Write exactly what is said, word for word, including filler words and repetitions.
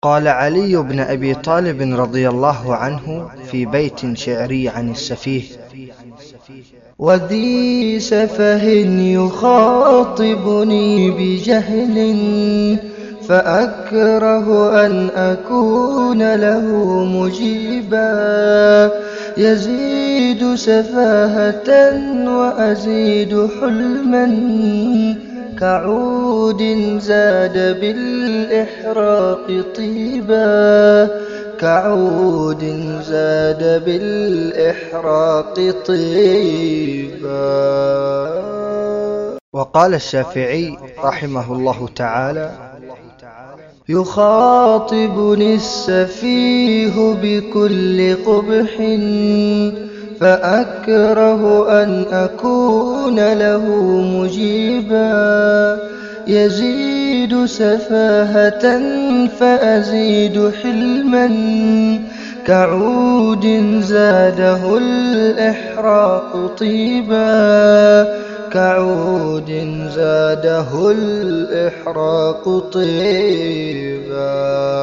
قال علي بن أبي طالب رضي الله عنه في بيت شعري عن السفيه: وذي سفه يخاطبني بجهل فأكره أن أكون له مجيبا، يزيد سفاهة وأزيد حلما، كعود زاد بالإحراق طيبا، كعود زاد بالإحراق طيبا. وقال الشافعي رحمه الله تعالى: يخاطبني السفيه بكل قبح فأكره أن أكون له مجيبا، يزيد سفاهة فأزيد حلما، كعود زاده الإحراق طيبا، كعود زاده الإحراق طيبا.